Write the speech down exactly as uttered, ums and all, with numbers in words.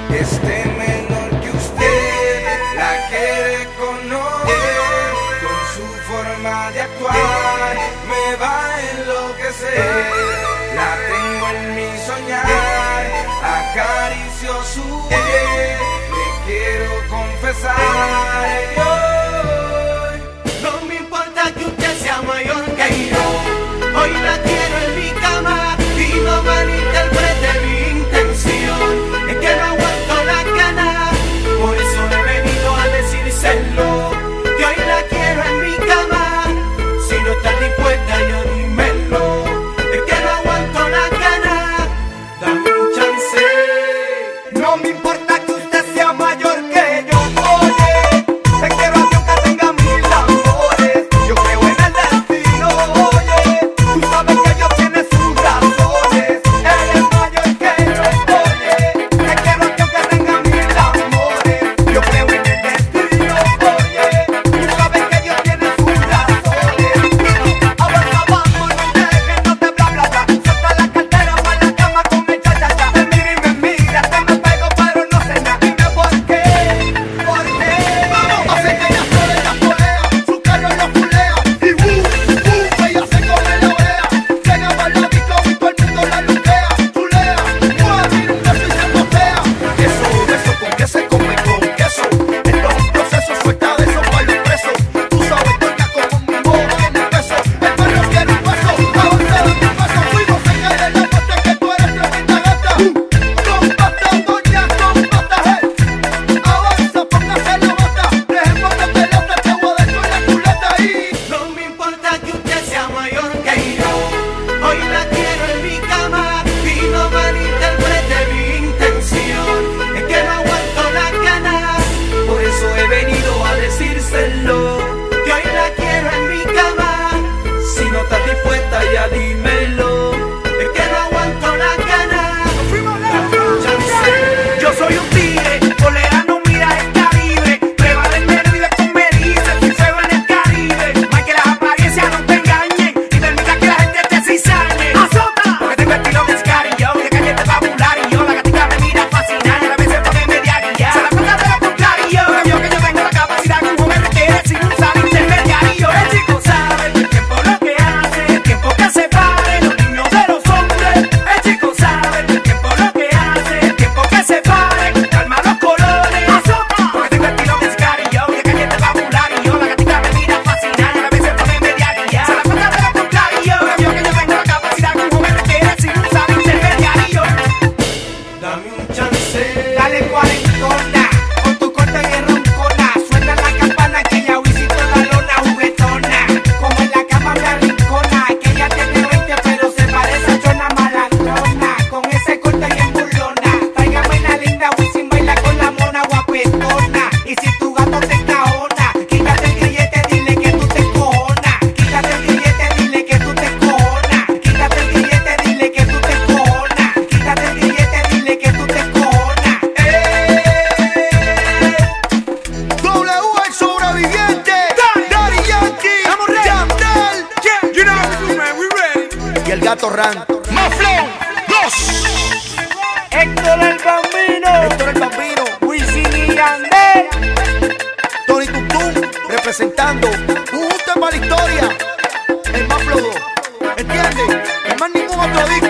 Este menor que usted la quiere conocer, con su forma de actuar me va a enloquecer. La tengo en mi soñar, acaricio su piel, le quiero confesar hoy. No me importa que usted sea mayor que yo, hoy la quiero en mi cama y no malinterprete mi intención. Es que no aguanto la gana, por eso he venido a decírselo, que hoy la quiero en mi cama. Si no estás dispuesta ya dímelo, es que no aguanto la gana, dame un chance. No me importa que usted sea mayor que yo, oye, te quiero a Dios que tenga mil amores. Yo creo en el destino, oye, tú sabes que Dios tiene sus razones. Él es mayor que yo, oye, te quiero a Dios que tenga mil amores. Yo creo en el destino, oye, tú sabes que Dios tiene sus razones. Avanza, vamos, no dejes, no te bla bla bla. Suelta la cartera para la cama con el cha cha cha. Te miro y me mira, te me pego pero no sé nada. Dime por qué, por qué. Hace que ella sole, ella polea, su carro lo fulea. Y uh, uh, ella se come la orea. Llega para la disco y todo el mundo la luquea. Chulea, uh, tira un beso y se postea. Eso, eso con que se come con queso. En los procesos suelta de esos para los presos. Tú sabes doña como mi modo tiene peso. El perro quiere un hueso, avanza de mi paso. Fuimos en el de la muerte que tú eres tremenda gata. Con pasta doña, con pasta hey. Avanza, póngase la bata. Dejemos de pelota, te voy a dar con la culata ahí. No me importa que usted sea mayor que yo, hoy la quiero en mi cama y no malinterprete mi intención. Es que no aguanto las ganas, por eso he venido a decírselo, que hoy la quiero en mi cama. Si no estás dispuesta ya dímelo, es que no aguanto las ganas. Dame un chance. Yo soy un tigre, tolerano, mira el calibre. Prueba del nervio y después me dice si se va en el Caribe. Más que las apariencias no te engañen y permita que la gente te cizañe. ¡Azota! Porque tengo estilo de Scary Joe, de calle te va a burlar y yo. La gatica me mira fascinar y a la vez se pone media guía. Se la cuenta de lo contrario, pero yo que yo tengo la capacidad que un joven requiere sin usar intermediario. El chico sabe el tiempo lo que hace, el tiempo que separe los niños de los hombres. El chico sabe el tiempo lo que hace, el tiempo que separe, calma los colores. ¡Azota! Porque tengo estilo de Scary Joe, de calle te va a burlar y yo. La gatica me mira fascinar y a la vez se pone media guía. Se la cuenta de lo contrario, pero yo que yo tengo la capacidad que un joven requiere sin usar intermediario. Dame un chance. Dale cuarentona, con tu corte y roncona. Suena la campana que ya visito la lona juguetona. Como en la cama me arrincona, que ella tiene veinte pero se parece a Chona Malandrona. Con ese corte y en burlona, tráigame la linda Wisin, baila con la mona guapetona. Y si tu gato te encajona, quítate el grillete, dile que tú te encojonas. Quítate el grillete, dile que tú te encojonas. Quítate el grillete, dile que tú te encojonas. Quítate el grillete, dile que tú te encojonas. ¡Eh! W el sobreviviente, Daddy Yankee, Yandel, You know what we do, man, we ready. y el gato Ran. Maflón, dos. Héctor el Bambino, Héctor el Bambino, Wisin y Yandel. Tony Tutum, representando un tema para la historia. El más flojo, ¿entiendes? El más ningún otro disco.